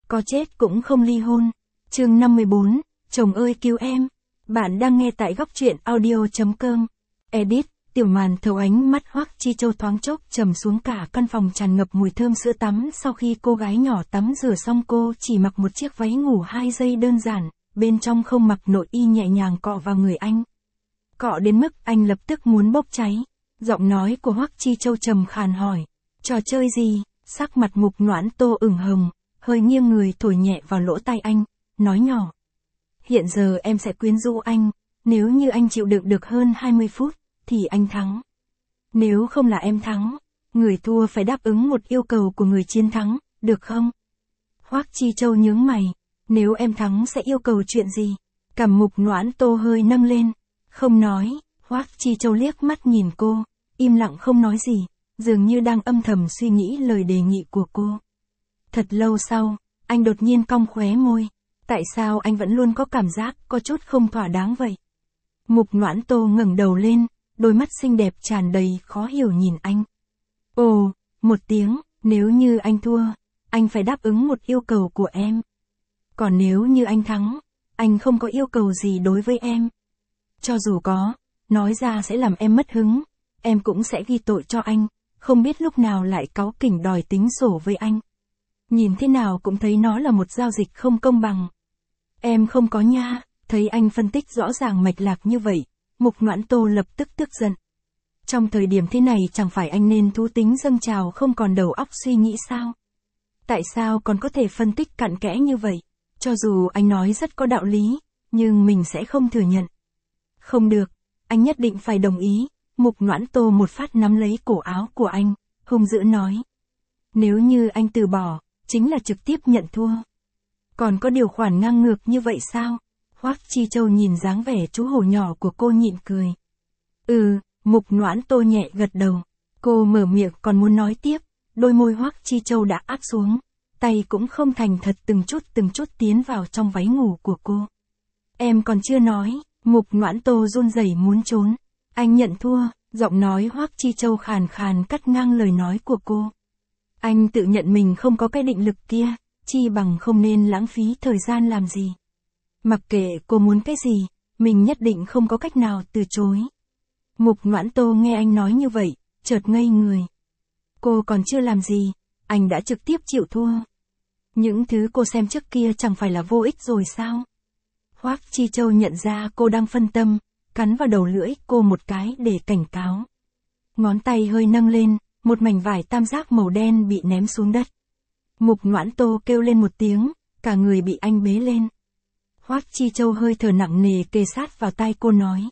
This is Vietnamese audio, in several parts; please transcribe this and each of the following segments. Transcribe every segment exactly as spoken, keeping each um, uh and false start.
có chết cũng không ly hôn. Chương năm mươi bốn, chồng ơi cứu em. Bạn đang nghe tại góc truyện audio.com. Edit, tiểu màn thấu ánh mắt Hoắc Chi Châu thoáng chốc trầm xuống, cả căn phòng tràn ngập mùi thơm sữa tắm. Sau khi cô gái nhỏ tắm rửa xong, cô chỉ mặc một chiếc váy ngủ hai giây đơn giản, bên trong không mặc nội y, nhẹ nhàng cọ vào người anh. Cọ đến mức anh lập tức muốn bốc cháy. Giọng nói của Hoắc Chi Châu trầm khàn hỏi, trò chơi gì? Sắc mặt Mục Noãn Tô ửng hồng, hơi nghiêng người thổi nhẹ vào lỗ tai anh, nói nhỏ. Hiện giờ em sẽ quyến rũ anh, nếu như anh chịu đựng được hơn hai mươi phút, thì anh thắng. Nếu không là em thắng, người thua phải đáp ứng một yêu cầu của người chiến thắng, được không? Hoắc Chi Châu nhướng mày, nếu em thắng sẽ yêu cầu chuyện gì? Cằm Mục Noãn Tô hơi nâng lên, không nói. Hoắc Chi Châu liếc mắt nhìn cô, im lặng không nói gì, dường như đang âm thầm suy nghĩ lời đề nghị của cô. Thật lâu sau, anh đột nhiên cong khóe môi. Tại sao anh vẫn luôn có cảm giác có chút không thỏa đáng vậy? Mục Noãn Tô ngẩng đầu lên, đôi mắt xinh đẹp tràn đầy khó hiểu nhìn anh. Ồ, một tiếng, nếu như anh thua, anh phải đáp ứng một yêu cầu của em. Còn nếu như anh thắng, anh không có yêu cầu gì đối với em. Cho dù có, nói ra sẽ làm em mất hứng, em cũng sẽ ghi tội cho anh, không biết lúc nào lại cáu kỉnh đòi tính sổ với anh. Nhìn thế nào cũng thấy nó là một giao dịch không công bằng. Em không có nha. Thấy anh phân tích rõ ràng mạch lạc như vậy, Mục Noãn Tô lập tức tức giận. Trong thời điểm thế này chẳng phải anh nên thú tính dâng trào không còn đầu óc suy nghĩ sao? Tại sao còn có thể phân tích cặn kẽ như vậy? Cho dù anh nói rất có đạo lý, nhưng mình sẽ không thừa nhận. Không được, anh nhất định phải đồng ý. Mục Noãn Tô một phát nắm lấy cổ áo của anh, hung dữ nói. Nếu như anh từ bỏ, chính là trực tiếp nhận thua. Còn có điều khoản ngang ngược như vậy sao? Hoắc Chi Châu nhìn dáng vẻ chú hổ nhỏ của cô nhịn cười. Ừ, Mục Noãn Tô nhẹ gật đầu. Cô mở miệng còn muốn nói tiếp, đôi môi Hoắc Chi Châu đã áp xuống, tay cũng không thành thật từng chút từng chút tiến vào trong váy ngủ của cô. Em còn chưa nói. Mục Noãn Tô run rẩy muốn trốn. Anh nhận thua. Giọng nói Hoắc Chi Châu khàn khàn cắt ngang lời nói của cô. Anh tự nhận mình không có cái định lực kia, chi bằng không nên lãng phí thời gian làm gì. Mặc kệ cô muốn cái gì, mình nhất định không có cách nào từ chối. Mục Noãn Tô nghe anh nói như vậy, chợt ngây người. Cô còn chưa làm gì, anh đã trực tiếp chịu thua. Những thứ cô xem trước kia chẳng phải là vô ích rồi sao? Hoắc Chi Châu nhận ra cô đang phân tâm, cắn vào đầu lưỡi cô một cái để cảnh cáo. Ngón tay hơi nâng lên, một mảnh vải tam giác màu đen bị ném xuống đất. Mục Noãn Tô kêu lên một tiếng, cả người bị anh bế lên. Hoắc Chi Châu hơi thở nặng nề kề sát vào tai cô nói.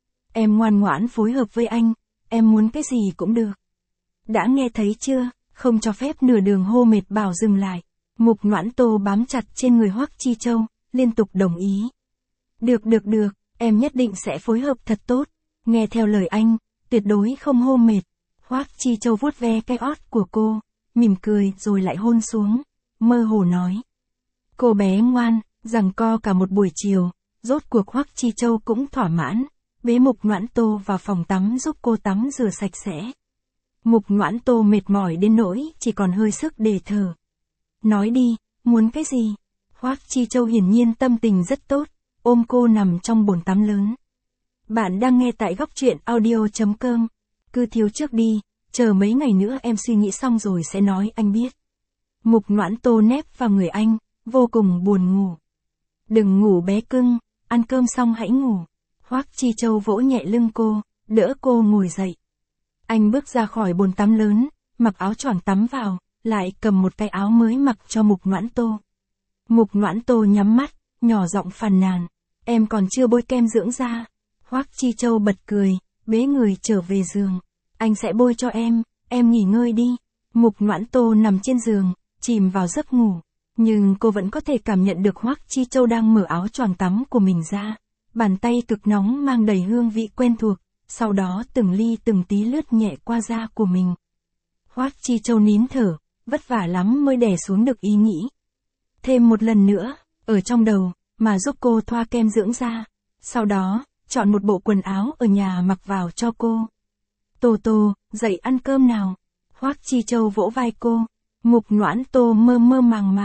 Em ngoan ngoãn phối hợp với anh, em muốn cái gì cũng được. Đã nghe thấy chưa, không cho phép nửa đường hô mệt bảo dừng lại. Mục Noãn Tô bám chặt trên người Hoắc Chi Châu, liên tục đồng ý. Được được được, em nhất định sẽ phối hợp thật tốt, nghe theo lời anh, tuyệt đối không hô mệt. Hoắc Chi Châu vuốt ve cái ót của cô, mỉm cười rồi lại hôn xuống, mơ hồ nói. Cô bé ngoan, giằng co cả một buổi chiều, rốt cuộc Hoắc Chi Châu cũng thỏa mãn, bế Mục Noãn Tô vào phòng tắm giúp cô tắm rửa sạch sẽ. Mục Noãn Tô mệt mỏi đến nỗi chỉ còn hơi sức để thở. Nói đi, muốn cái gì? Hoắc Chi Châu hiển nhiên tâm tình rất tốt, ôm cô nằm trong bồn tắm lớn. Bạn đang nghe tại góc truyện audio.com. Cứ thiếu trước đi, chờ mấy ngày nữa em suy nghĩ xong rồi sẽ nói anh biết. Mục Noãn Tô nép vào người anh, vô cùng buồn ngủ. Đừng ngủ bé cưng, ăn cơm xong hãy ngủ. Hoắc Chi Châu vỗ nhẹ lưng cô, đỡ cô ngồi dậy. Anh bước ra khỏi bồn tắm lớn, mặc áo choàng tắm vào, lại cầm một cái áo mới mặc cho Mục Noãn Tô. Mục Noãn Tô nhắm mắt, nhỏ giọng phàn nàn. Em còn chưa bôi kem dưỡng da. Hoắc Chi Châu bật cười, bế người trở về giường. Anh sẽ bôi cho em, em nghỉ ngơi đi. Mục Noãn Tô nằm trên giường, chìm vào giấc ngủ. Nhưng cô vẫn có thể cảm nhận được Hoắc Chi Châu đang mở áo choàng tắm của mình ra. Bàn tay cực nóng mang đầy hương vị quen thuộc, sau đó từng ly từng tí lướt nhẹ qua da của mình. Hoắc Chi Châu nín thở, vất vả lắm mới đè xuống được ý nghĩ. Thêm một lần nữa, ở trong đầu, mà giúp cô thoa kem dưỡng da. Sau đó, chọn một bộ quần áo ở nhà mặc vào cho cô. Tô Tô, dậy ăn cơm nào. Hoắc Chi Châu vỗ vai cô. Mục Noãn Tô mơ mơ màng màng.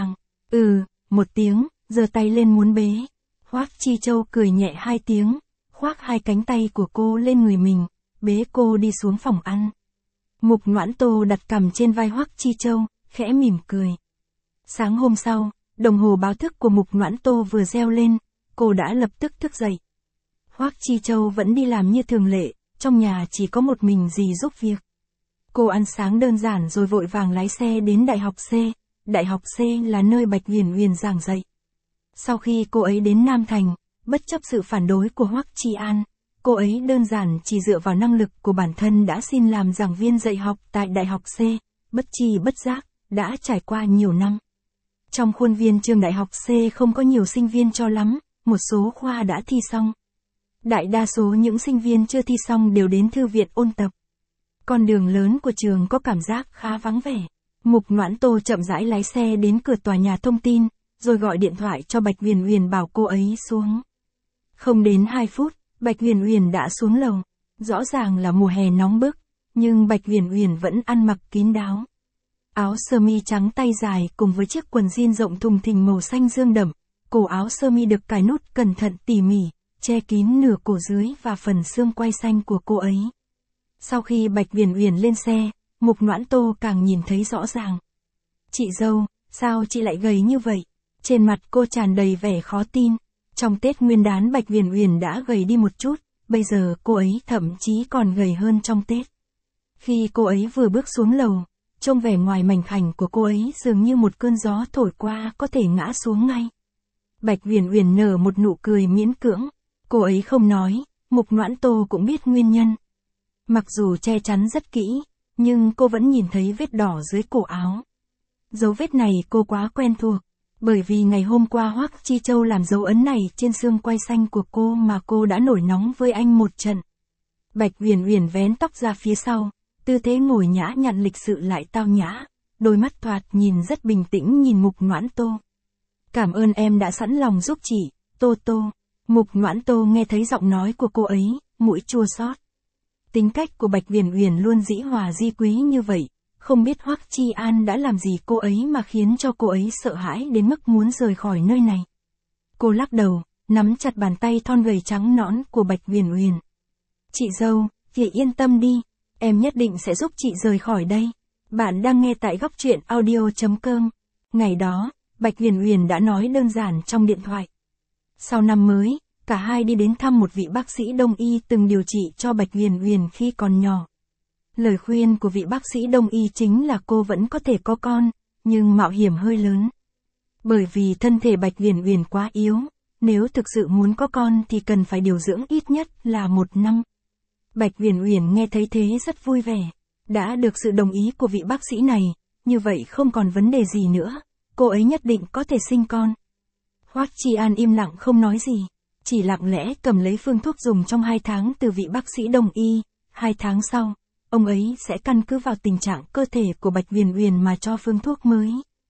Ừ, một tiếng, giơ tay lên muốn bế. Hoắc Chi Châu cười nhẹ hai tiếng, khoác hai cánh tay của cô lên người mình, bế cô đi xuống phòng ăn. Mục Noãn Tô đặt cằm trên vai Hoắc Chi Châu, khẽ mỉm cười. Sáng hôm sau, đồng hồ báo thức của Mục Noãn Tô vừa reo lên, cô đã lập tức thức dậy. Hoắc Chi Châu vẫn đi làm như thường lệ, trong nhà chỉ có một mình dì giúp việc. Cô ăn sáng đơn giản rồi vội vàng lái xe đến Đại học C. Đại học C là nơi Bạch Huyền Huyền giảng dạy. Sau khi cô ấy đến Nam Thành, bất chấp sự phản đối của Hoắc Chi An, cô ấy đơn giản chỉ dựa vào năng lực của bản thân đã xin làm giảng viên dạy học tại Đại học C, bất chi bất giác, đã trải qua nhiều năm. Trong khuôn viên trường Đại học C không có nhiều sinh viên cho lắm, một số khoa đã thi xong. Đại đa số những sinh viên chưa thi xong đều đến thư viện ôn tập. Con đường lớn của trường có cảm giác khá vắng vẻ. Mục Noãn Tô chậm rãi lái xe đến cửa tòa nhà thông tin, rồi gọi điện thoại cho Bạch Huyền Huyền bảo cô ấy xuống. Không đến hai phút, Bạch Huyền Huyền đã xuống lầu. Rõ ràng là mùa hè nóng bức, nhưng Bạch Huyền Huyền vẫn ăn mặc kín đáo. Áo sơ mi trắng tay dài cùng với chiếc quần jean rộng thùng thình màu xanh dương đậm, cổ áo sơ mi được cài nút cẩn thận tỉ mỉ, che kín nửa cổ dưới và phần xương quai xanh của cô ấy. Sau khi Bạch Huyền Huyền lên xe, Mục Noãn Tô càng nhìn thấy rõ ràng. Chị dâu, sao chị lại gầy như vậy? Trên mặt cô tràn đầy vẻ khó tin. Trong Tết Nguyên đán Bạch Huyền Huyền đã gầy đi một chút, bây giờ cô ấy thậm chí còn gầy hơn trong Tết. Khi cô ấy vừa bước xuống lầu, trông vẻ ngoài mảnh khảnh của cô ấy dường như một cơn gió thổi qua có thể ngã xuống ngay. Bạch Huyền Huyền nở một nụ cười miễn cưỡng. Cô ấy không nói, Mục Noãn Tô cũng biết nguyên nhân. Mặc dù che chắn rất kỹ, nhưng cô vẫn nhìn thấy vết đỏ dưới cổ áo. Dấu vết này cô quá quen thuộc, bởi vì ngày hôm qua Hoắc Chi Châu làm dấu ấn này trên xương quai xanh của cô mà cô đã nổi nóng với anh một trận. Bạch Huyền Huyền vén tóc ra phía sau, tư thế ngồi nhã nhặn lịch sự lại tao nhã, đôi mắt thoạt nhìn rất bình tĩnh nhìn Mục Noãn Tô. Cảm ơn em đã sẵn lòng giúp chị, Tô Tô. Mục Noãn Tô nghe thấy giọng nói của cô ấy, mũi chua xót. Tính cách của Bạch Huyền Huyền luôn dĩ hòa vi quý như vậy, không biết Hoắc Chi An đã làm gì cô ấy mà khiến cho cô ấy sợ hãi đến mức muốn rời khỏi nơi này. Cô lắc đầu, nắm chặt bàn tay thon gầy trắng nõn của Bạch Huyền Huyền. Chị dâu, chị yên tâm đi, em nhất định sẽ giúp chị rời khỏi đây. Bạn đang nghe tại góc truyện audio chấm com. Ngày đó, Bạch Huyền Huyền đã nói đơn giản trong điện thoại. Sau năm mới, cả hai đi đến thăm một vị bác sĩ đông y từng điều trị cho Bạch Huyền Huyền khi còn nhỏ. Lời khuyên của vị bác sĩ đông y chính là cô vẫn có thể có con, nhưng mạo hiểm hơi lớn. Bởi vì thân thể Bạch Huyền Huyền quá yếu, nếu thực sự muốn có con thì cần phải điều dưỡng ít nhất là một năm. Bạch Huyền Huyền nghe thấy thế rất vui vẻ. Đã được sự đồng ý của vị bác sĩ này, như vậy không còn vấn đề gì nữa, cô ấy nhất định có thể sinh con. Hoắc Chi An im lặng không nói gì, chỉ lặng lẽ cầm lấy phương thuốc dùng trong hai tháng từ vị bác sĩ đông y. Hai tháng sau, ông ấy sẽ căn cứ vào tình trạng cơ thể của Bạch Huyền Huyền mà cho phương thuốc mới.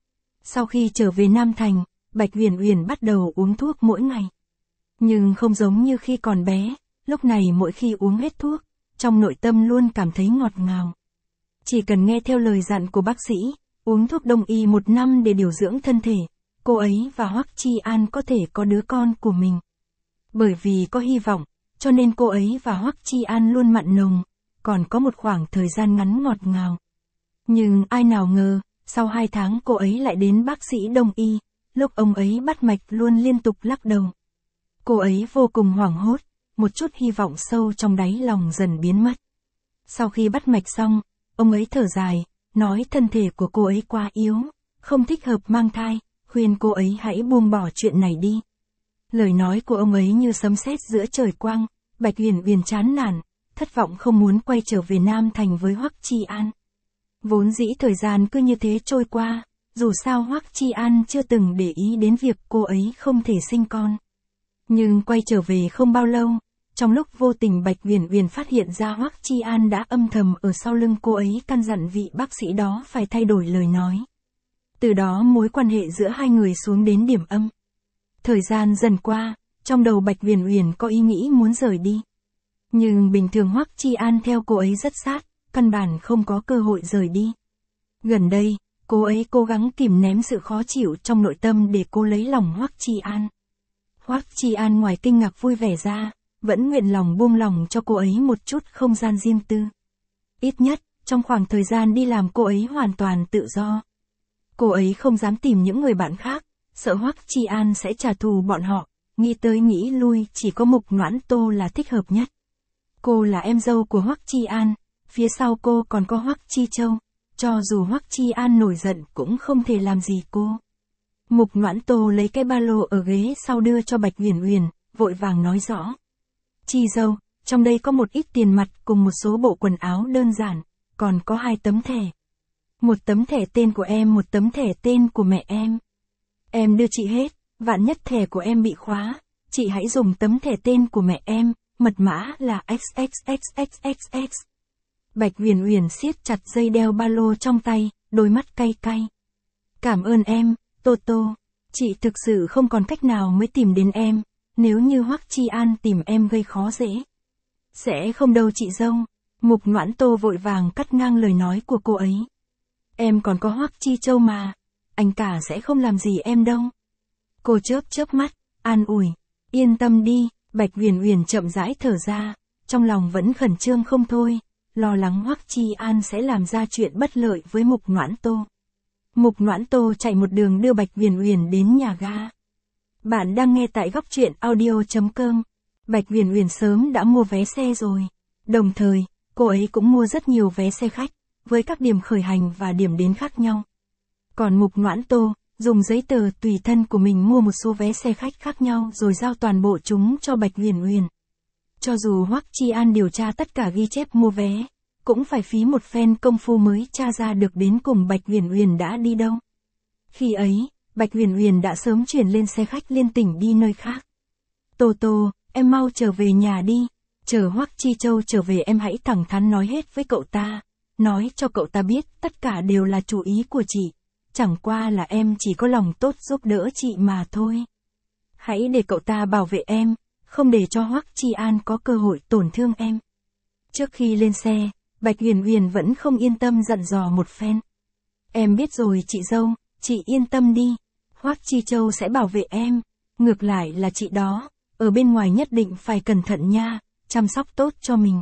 Sau khi trở về Nam Thành, Bạch Huyền Huyền bắt đầu uống thuốc mỗi ngày. Nhưng không giống như khi còn bé, lúc này mỗi khi uống hết thuốc, trong nội tâm luôn cảm thấy ngọt ngào. Chỉ cần nghe theo lời dặn của bác sĩ, uống thuốc đông y một năm để điều dưỡng thân thể, cô ấy và Hoắc Chi An có thể có đứa con của mình. Bởi vì có hy vọng, cho nên cô ấy và Hoắc Chi An luôn mặn nồng, còn có một khoảng thời gian ngắn ngọt ngào. Nhưng ai nào ngờ, sau hai tháng cô ấy lại đến bác sĩ đông y, lúc ông ấy bắt mạch luôn liên tục lắc đầu. Cô ấy vô cùng hoảng hốt, một chút hy vọng sâu trong đáy lòng dần biến mất. Sau khi bắt mạch xong, ông ấy thở dài, nói thân thể của cô ấy quá yếu, không thích hợp mang thai, khuyên cô ấy hãy buông bỏ chuyện này đi. Lời nói của ông ấy như sấm sét giữa trời quang, Bạch Huyền Huyền chán nản, thất vọng không muốn quay trở về Nam Thành với Hoắc Chi An. Vốn dĩ thời gian cứ như thế trôi qua, dù sao Hoắc Chi An chưa từng để ý đến việc cô ấy không thể sinh con. Nhưng quay trở về không bao lâu, trong lúc vô tình Bạch Huyền Huyền phát hiện ra Hoắc Chi An đã âm thầm ở sau lưng cô ấy căn dặn vị bác sĩ đó phải thay đổi lời nói. Từ đó mối quan hệ giữa hai người xuống đến điểm âm. Thời gian dần qua, trong đầu Bạch Huyền Huyền có ý nghĩ muốn rời đi. Nhưng bình thường Hoắc Chi An theo cô ấy rất sát, căn bản không có cơ hội rời đi. Gần đây, Cô ấy cố gắng kìm nén sự khó chịu trong nội tâm để cô lấy lòng Hoắc Chi An. Hoắc Chi An ngoài kinh ngạc vui vẻ ra, vẫn nguyện lòng buông lòng cho cô ấy một chút không gian riêng tư. Ít nhất, trong khoảng thời gian đi làm cô ấy hoàn toàn tự do. Cô ấy không dám tìm những người bạn khác, sợ Hoắc Chi An sẽ trả thù bọn họ, nghĩ tới nghĩ lui chỉ có Mục Noãn Tô là thích hợp nhất. Cô là em dâu của Hoắc Chi An, phía sau cô còn có Hoắc Chi Châu, cho dù Hoắc Chi An nổi giận cũng không thể làm gì cô. Mục Noãn Tô lấy cái ba lô ở ghế sau đưa cho Bạch Uyển Uyển, vội vàng nói rõ. Chi dâu, trong đây có một ít tiền mặt cùng một số bộ quần áo đơn giản, còn có hai tấm thẻ. Một tấm thẻ tên của em, một tấm thẻ tên của mẹ em. Em đưa chị hết, vạn nhất thẻ của em bị khóa, chị hãy dùng tấm thẻ tên của mẹ em, mật mã là ích ích ích ích ích ích. Bạch Uyển Uyển siết chặt dây đeo ba lô trong tay, đôi mắt cay cay. Cảm ơn em, Tô Tô, chị thực sự không còn cách nào mới tìm đến em, nếu như Hoắc Chi An tìm em gây khó dễ. Sẽ không đâu chị dâu, Mục Noãn Tô vội vàng cắt ngang lời nói của cô ấy. Em còn có Hoắc Chi Châu mà, anh cả sẽ không làm gì em đâu. Cô chớp chớp mắt, an ủi, yên tâm đi, Bạch Uyển Uyển chậm rãi thở ra, trong lòng vẫn khẩn trương không thôi, lo lắng Hoắc Chi An sẽ làm ra chuyện bất lợi với Mục Noãn Tô. Mục Noãn Tô chạy một đường đưa Bạch Uyển Uyển đến nhà ga. Bạn đang nghe tại góc truyện audio chấm com. Bạch Uyển Uyển sớm đã mua vé xe rồi. Đồng thời, cô ấy cũng mua rất nhiều vé xe khách, với các điểm khởi hành và điểm đến khác nhau. Còn Mục Noãn Tô, dùng giấy tờ tùy thân của mình mua một số vé xe khách khác nhau rồi giao toàn bộ chúng cho Bạch Uyển Uyển. Cho dù Hoắc Chi An điều tra tất cả ghi chép mua vé, cũng phải phí một phen công phu mới tra ra được đến cùng Bạch Uyển Uyển đã đi đâu. Khi ấy, Bạch Uyển Uyển đã sớm chuyển lên xe khách liên tỉnh đi nơi khác. Tô Tô, em mau trở về nhà đi, chờ Hoắc Chi Châu trở về em hãy thẳng thắn nói hết với cậu ta, nói cho cậu ta biết tất cả đều là chủ ý của chị, chẳng qua là em chỉ có lòng tốt giúp đỡ chị mà thôi. Hãy để cậu ta bảo vệ em, không để cho Hoắc Chi An có cơ hội tổn thương em. Trước khi lên xe, Bạch Uyển Uyển vẫn không yên tâm dặn dò một phen. Em biết rồi chị dâu, chị yên tâm đi, Hoắc Chi Châu sẽ bảo vệ em, ngược lại là chị đó, ở bên ngoài nhất định phải cẩn thận nha, chăm sóc tốt cho mình.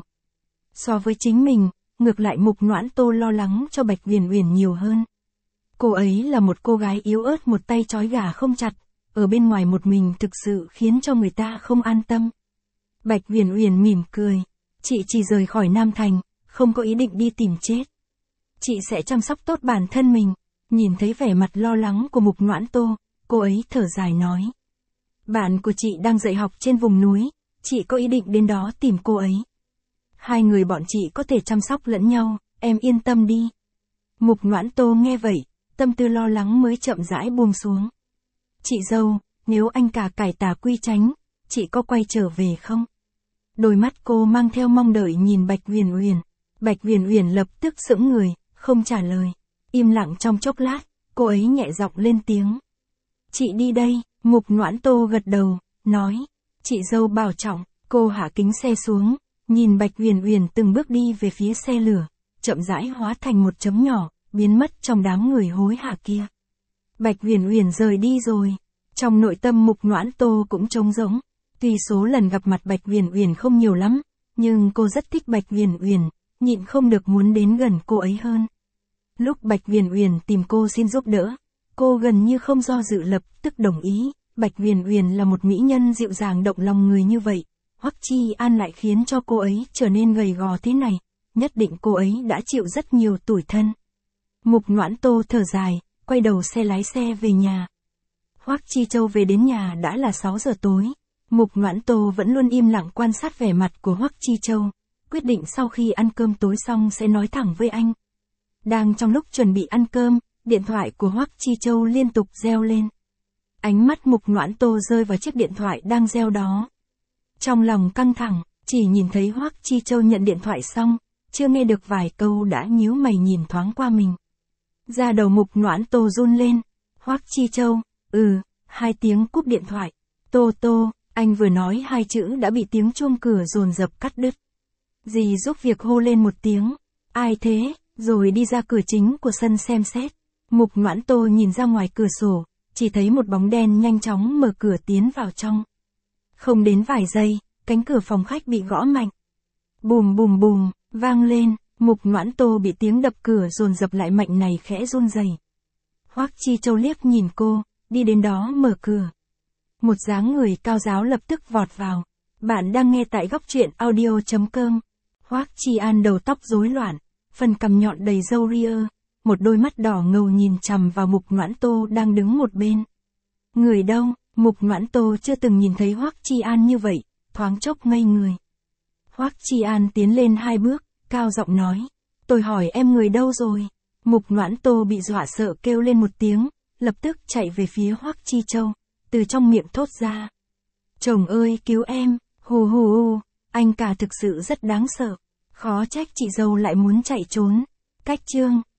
So với chính mình, ngược lại Mục Noãn Tô lo lắng cho Bạch Uyển Uyển nhiều hơn. Cô ấy là một cô gái yếu ớt một tay trói gà không chặt, ở bên ngoài một mình thực sự khiến cho người ta không an tâm. Bạch Uyển Uyển mỉm cười, chị chỉ rời khỏi Nam Thành, không có ý định đi tìm chết. Chị sẽ chăm sóc tốt bản thân mình. Nhìn thấy vẻ mặt lo lắng của Mục Noãn Tô, cô ấy thở dài nói. Bạn của chị đang dạy học trên vùng núi, chị có ý định đến đó tìm cô ấy. Hai người bọn chị có thể chăm sóc lẫn nhau, em yên tâm đi. Mục Noãn Tô nghe vậy, tâm tư lo lắng mới chậm rãi buông xuống. Chị dâu, nếu anh cả cải tà quy chánh, chị có quay trở về không? Đôi mắt cô mang theo mong đợi nhìn Bạch Uyển Uyển. Bạch Uyển Uyển lập tức sững người, không trả lời. Im lặng trong chốc lát, cô ấy nhẹ giọng lên tiếng. Chị đi đây, Mục Noãn Tô gật đầu, nói. Chị dâu bảo trọng, cô hạ kính xe xuống, nhìn Bạch Uyển Uyển từng bước đi về phía xe lửa, chậm rãi hóa thành một chấm nhỏ, biến mất trong đám người hối hả kia. Bạch Uyển Uyển rời đi rồi, trong nội tâm Mục Noãn Tô cũng trống rỗng. Tuy số lần gặp mặt Bạch Uyển Uyển không nhiều lắm, nhưng cô rất thích Bạch Uyển Uyển, nhịn không được muốn đến gần cô ấy hơn. Lúc Bạch Uyển Uyển tìm cô xin giúp đỡ, cô gần như không do dự lập tức đồng ý. Bạch Uyển Uyển là một mỹ nhân dịu dàng động lòng người như vậy, Hoắc Chi An lại khiến cho cô ấy trở nên gầy gò thế này, nhất định cô ấy đã chịu rất nhiều tủi thân. Mục Noãn Tô thở dài, quay đầu xe lái xe về nhà. Hoắc Chi Châu về đến nhà đã là sáu giờ tối. Mục Noãn Tô vẫn luôn im lặng quan sát vẻ mặt của Hoắc Chi Châu, quyết định sau khi ăn cơm tối xong sẽ nói thẳng với anh. Đang trong lúc chuẩn bị ăn cơm, điện thoại của Hoắc Chi Châu liên tục reo lên. Ánh mắt Mục Noãn Tô rơi vào chiếc điện thoại đang reo đó. Trong lòng căng thẳng, chỉ nhìn thấy Hoắc Chi Châu nhận điện thoại xong, chưa nghe được vài câu đã nhíu mày nhìn thoáng qua mình. Da đầu Mục Noãn Tô run lên. Hoắc Chi Châu, ừ, hai tiếng cúp điện thoại. Tô Tô, anh vừa nói hai chữ đã bị tiếng chuông cửa dồn dập cắt đứt. Dì giúp việc hô lên một tiếng. Ai thế? Rồi đi ra cửa chính của sân xem xét. Mục Noãn Tô nhìn ra ngoài cửa sổ, chỉ thấy một bóng đen nhanh chóng mở cửa tiến vào trong. Không đến vài giây, cánh cửa phòng khách bị gõ mạnh. Bùm bùm bùm, vang lên, Mục Noãn Tô bị tiếng đập cửa dồn dập lại mạnh này khẽ run rẩy. Hoắc Chi Châu liếc nhìn cô, đi đến đó mở cửa. Một dáng người cao giáo lập tức vọt vào. Bạn đang nghe tại góc truyện audio chấm com. Hoắc Chi An đầu tóc rối loạn, phần cằm nhọn đầy râu ria, một đôi mắt đỏ ngầu nhìn chằm vào Mục Noãn Tô đang đứng một bên. Người đâu? Mục Noãn Tô chưa từng nhìn thấy Hoắc Chi An như vậy, thoáng chốc ngây người. Hoắc Chi An tiến lên hai bước, cao giọng nói, tôi hỏi em người đâu rồi? Mục Noãn Tô bị dọa sợ kêu lên một tiếng, lập tức chạy về phía Hoắc Chi Châu, từ trong miệng thốt ra. Chồng ơi cứu em, hù hù hù, anh cả thực sự rất đáng sợ, khó trách chị dâu lại muốn chạy trốn. Cách chương